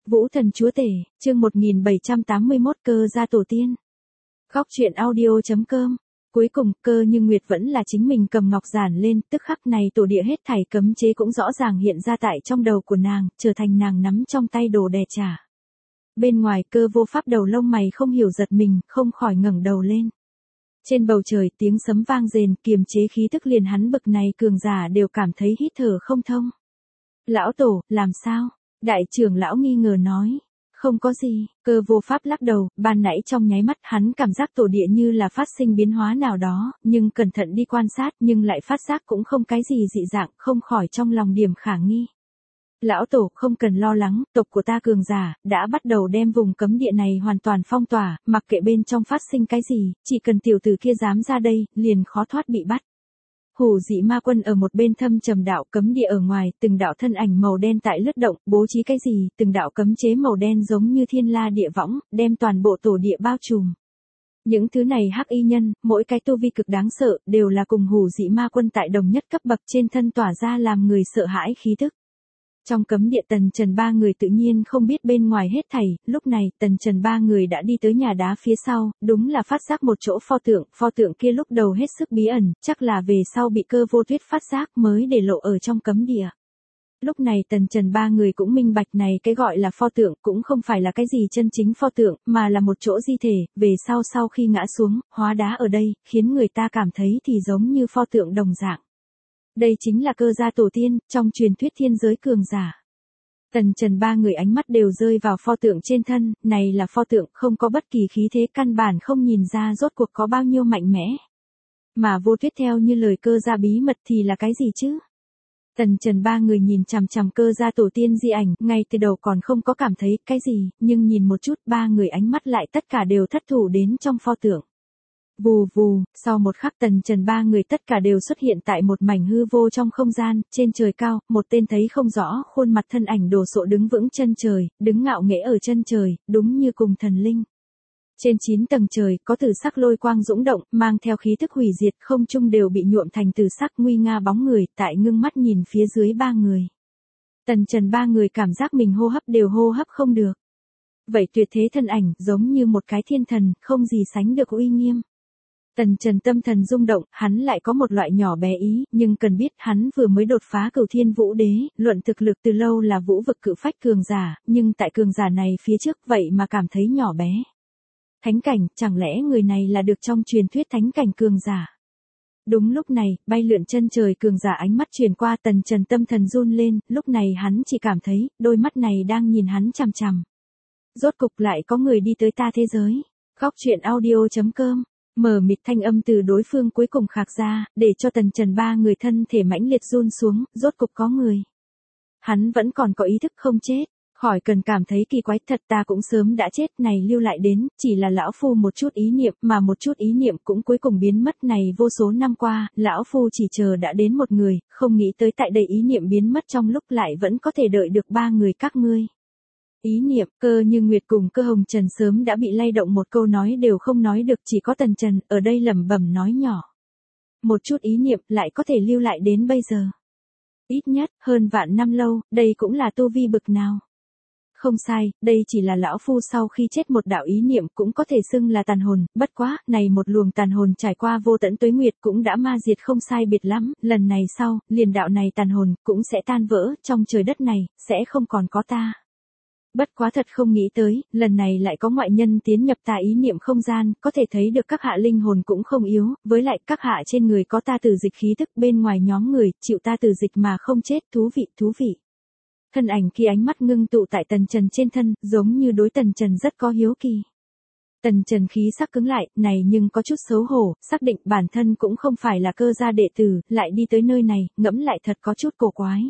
Vũ thần chúa tể, chương 1781 cơ gia tổ tiên. Góc truyện audio.com. Cuối cùng, Cơ Như Nguyệt vẫn là chính mình cầm ngọc giản lên, tức khắc này tổ địa hết thảy cấm chế cũng rõ ràng hiện ra tại trong đầu của nàng, trở thành nàng nắm trong tay đồ đè trả. Bên ngoài Cơ vô pháp đầu lông mày không hiểu giật mình, không khỏi ngẩng đầu lên. Trên bầu trời tiếng sấm vang rền, kiềm chế khí tức liền hắn bực này cường giả đều cảm thấy hít thở không thông. Lão tổ, làm sao? Đại trưởng lão nghi ngờ nói. Không có gì, Cơ vô pháp lắc đầu, ban nãy trong nháy mắt hắn cảm giác tổ địa như là phát sinh biến hóa nào đó, nhưng cẩn thận đi quan sát nhưng lại phát giác cũng không cái gì dị dạng, không khỏi trong lòng điểm khả nghi. Lão tổ không cần lo lắng, tộc của ta cường giả, đã bắt đầu đem vùng cấm địa này hoàn toàn phong tỏa, mặc kệ bên trong phát sinh cái gì, chỉ cần tiểu tử kia dám ra đây, liền khó thoát bị bắt. Hủ Dị Ma Quân ở một bên thâm trầm đạo cấm địa ở ngoài, từng đạo thân ảnh màu đen tại lướt động, bố trí cái gì, từng đạo cấm chế màu đen giống như thiên la địa võng, đem toàn bộ tổ địa bao trùm. Những thứ này hắc y nhân, mỗi cái tu vi cực đáng sợ, đều là cùng Hủ Dị Ma Quân tại đồng nhất cấp bậc trên thân tỏa ra làm người sợ hãi khí tức. Trong cấm địa Tần Trần ba người tự nhiên không biết bên ngoài hết thảy, lúc này Tần Trần ba người đã đi tới nhà đá phía sau, đúng là phát giác một chỗ pho tượng kia lúc đầu hết sức bí ẩn, chắc là về sau bị Cơ Vô Tuyết phát giác mới để lộ ở trong cấm địa. Lúc này Tần Trần ba người cũng minh bạch này cái gọi là pho tượng cũng không phải là cái gì chân chính pho tượng, mà là một chỗ di thể, về sau khi ngã xuống, hóa đá ở đây, khiến người ta cảm thấy thì giống như pho tượng đồng dạng. Đây chính là Cơ gia tổ tiên, trong truyền thuyết thiên giới cường giả. Tần Trần ba người ánh mắt đều rơi vào pho tượng trên thân, này là pho tượng không có bất kỳ khí thế căn bản không nhìn ra rốt cuộc có bao nhiêu mạnh mẽ. Mà Vô Tuyết theo như lời Cơ gia bí mật thì là cái gì chứ? Tần Trần ba người nhìn chằm chằm Cơ gia tổ tiên di ảnh, ngay từ đầu còn không có cảm thấy cái gì, nhưng nhìn một chút ba người ánh mắt lại tất cả đều thất thủ đến trong pho tượng. Vù vù, sau một khắc Tần Trần ba người tất cả đều xuất hiện tại một mảnh hư vô trong không gian, trên trời cao, một tên thấy không rõ khuôn mặt thân ảnh đồ sộ đứng vững chân trời, đứng ngạo nghễ ở chân trời, đúng như cùng thần linh. Trên 9 tầng trời, có tử sắc lôi quang dũng động, mang theo khí thức hủy diệt, không trung đều bị nhuộm thành tử sắc nguy nga bóng người, tại ngưng mắt nhìn phía dưới ba người. Tần Trần ba người cảm giác mình hô hấp đều hô hấp không được. Vậy tuyệt thế thân ảnh, giống như một cái thiên thần, không gì sánh được uy nghiêm. Tần Trần tâm thần rung động, hắn lại có một loại nhỏ bé ý, nhưng cần biết hắn vừa mới đột phá Cửu Thiên Vũ Đế, luận thực lực từ lâu là vũ vực cự phách cường giả, nhưng tại cường giả này phía trước vậy mà cảm thấy nhỏ bé. Thánh cảnh, chẳng lẽ người này là được trong truyền thuyết thánh cảnh cường giả? Đúng lúc này, bay lượn chân trời cường giả ánh mắt truyền qua Tần Trần tâm thần run lên, lúc này hắn chỉ cảm thấy, đôi mắt này đang nhìn hắn chằm chằm. Rốt cục lại có người đi tới ta thế giới. Góc truyện audio.com. Mờ mịt thanh âm từ đối phương cuối cùng khạc ra, để cho Tần Trần ba người thân thể mãnh liệt run xuống, rốt cục có người. Hắn vẫn còn có ý thức không chết, khỏi cần cảm thấy kỳ quái, thật ta cũng sớm đã chết, này lưu lại đến, chỉ là lão phu một chút ý niệm, mà một chút ý niệm cũng cuối cùng biến mất, này vô số năm qua, lão phu chỉ chờ đã đến một người, không nghĩ tới tại đây ý niệm biến mất trong lúc lại vẫn có thể đợi được ba người các ngươi. Ý niệm, Cơ Như Nguyệt cùng Cơ Hồng Trần sớm đã bị lay động, một câu nói đều không nói được, chỉ có Tần Trần ở đây lẩm bẩm nói nhỏ. Một chút ý niệm lại có thể lưu lại đến bây giờ. Ít nhất, hơn vạn năm lâu, đây cũng là tu vi bực nào. Không sai, đây chỉ là lão phu sau khi chết một đạo ý niệm cũng có thể xưng là tàn hồn, bất quá, này một luồng tàn hồn trải qua vô tận tuế nguyệt cũng đã ma diệt không sai biệt lắm, lần này sau, liền đạo này tàn hồn cũng sẽ tan vỡ, trong trời đất này, sẽ không còn có ta. Bất quá thật không nghĩ tới, lần này lại có ngoại nhân tiến nhập ta ý niệm không gian, có thể thấy được các hạ linh hồn cũng không yếu, với lại các hạ trên người có ta tử dịch khí tức, bên ngoài nhóm người, chịu ta tử dịch mà không chết, thú vị. Thân ảnh kia ánh mắt ngưng tụ tại Tần Trần trên thân, giống như đối Tần Trần rất có hiếu kỳ. Tần Trần khí sắc cứng lại, này nhưng có chút xấu hổ, xác định bản thân cũng không phải là Cơ gia đệ tử, lại đi tới nơi này, ngẫm lại thật có chút cổ quái.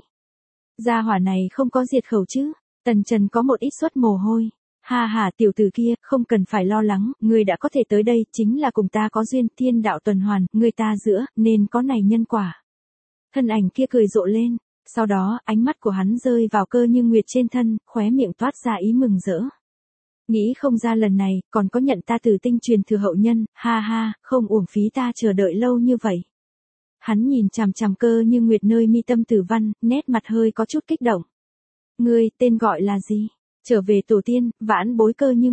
Gia hỏa này không có diệt khẩu chứ? Tần Trần có một ít suất mồ hôi. Ha tiểu tử kia, không cần phải lo lắng, người đã có thể tới đây, chính là cùng ta có duyên, thiên đạo tuần hoàn, người ta giữa, nên có này nhân quả. Thân ảnh kia cười rộ lên, sau đó, ánh mắt của hắn rơi vào Cơ Như Nguyệt trên thân, khóe miệng toát ra ý mừng rỡ. Nghĩ không ra lần này, còn có nhận ta từ tinh truyền thừa hậu nhân, không uổng phí ta chờ đợi lâu như vậy. Hắn nhìn chằm chằm Cơ Như Nguyệt nơi mi tâm tử văn, nét mặt hơi có chút kích động. Ngươi, tên gọi là gì? Trở về tổ tiên, vãn bối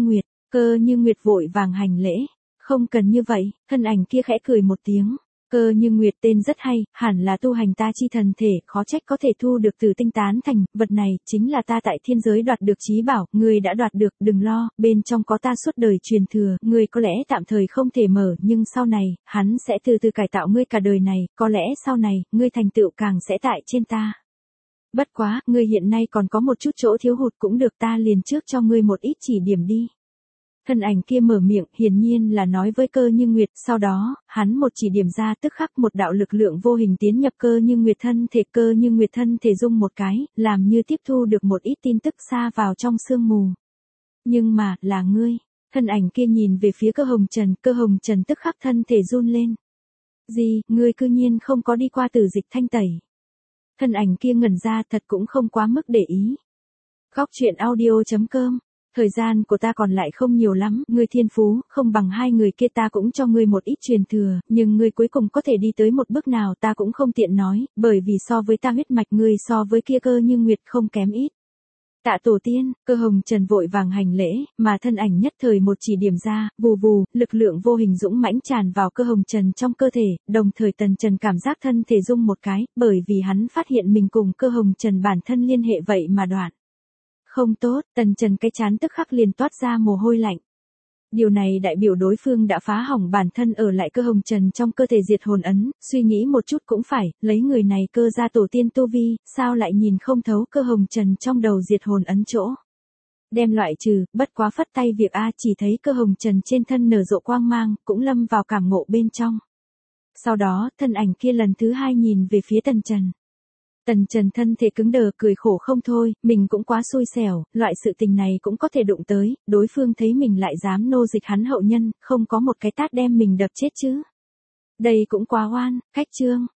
Cơ như nguyệt vội vàng hành lễ. Không cần như vậy, thân ảnh kia khẽ cười một tiếng. Cơ như nguyệt tên rất hay, hẳn là tu hành ta chi thần thể, khó trách có thể thu được từ tinh tán thành, vật này, chính là ta tại thiên giới đoạt được chí bảo, người đã đoạt được, đừng lo, bên trong có ta suốt đời truyền thừa, người có lẽ tạm thời không thể mở, nhưng sau này, hắn sẽ từ từ cải tạo ngươi cả đời này, có lẽ sau này, ngươi thành tựu càng sẽ tại trên ta. Bất quá, ngươi hiện nay còn có một chút chỗ thiếu hụt cũng được, ta liền trước cho ngươi một ít chỉ điểm đi. Thân ảnh kia mở miệng, hiển nhiên là nói với Cơ Như Nguyệt, sau đó, hắn một chỉ điểm ra tức khắc một đạo lực lượng vô hình tiến nhập Cơ Như Nguyệt thân thể, Cơ Như Nguyệt thân thể rung một cái, làm như tiếp thu được một ít tin tức xa vào trong sương mù. Nhưng mà, là ngươi. Thân ảnh kia nhìn về phía Cơ Hồng Trần tức khắc thân thể run lên. Gì, ngươi cư nhiên không có đi qua tử dịch thanh tẩy. Thân ảnh kia ngẩn ra, thật cũng không quá mức để ý. Góc truyện audio.com. Thời gian của ta còn lại không nhiều lắm, ngươi thiên phú, không bằng hai người kia, ta cũng cho ngươi một ít truyền thừa, nhưng ngươi cuối cùng có thể đi tới một bước nào ta cũng không tiện nói, bởi vì so với ta huyết mạch ngươi so với kia Cơ Như Nguyệt không kém ít. Tạ tổ tiên, Cơ Hồng Trần vội vàng hành lễ, mà thân ảnh nhất thời một chỉ điểm ra, vù vù, lực lượng vô hình dũng mãnh tràn vào Cơ Hồng Trần trong cơ thể, đồng thời Tần Trần cảm giác thân thể rung một cái, bởi vì hắn phát hiện mình cùng Cơ Hồng Trần bản thân liên hệ vậy mà đoạn. Không tốt, Tần Trần cái chán tức khắc liền toát ra mồ hôi lạnh. Điều này đại biểu đối phương đã phá hỏng bản thân ở lại Cơ Hồng Trần trong cơ thể diệt hồn ấn, suy nghĩ một chút cũng phải, lấy người này Cơ gia tổ tiên tu vi, sao lại nhìn không thấu Cơ Hồng Trần trong đầu diệt hồn ấn chỗ. Đem loại trừ, bất quá phất tay việc chỉ thấy Cơ Hồng Trần trên thân nở rộ quang mang, cũng lâm vào cảm ngộ bên trong. Sau đó, thân ảnh kia lần thứ hai nhìn về phía Tần Trần. Tần Trần thân thể cứng đờ cười khổ không thôi, mình cũng quá xui xẻo, loại sự tình này cũng có thể đụng tới, đối phương thấy mình lại dám nô dịch hắn hậu nhân, không có một cái tát đem mình đập chết chứ. Đây cũng quá oan, khách trương.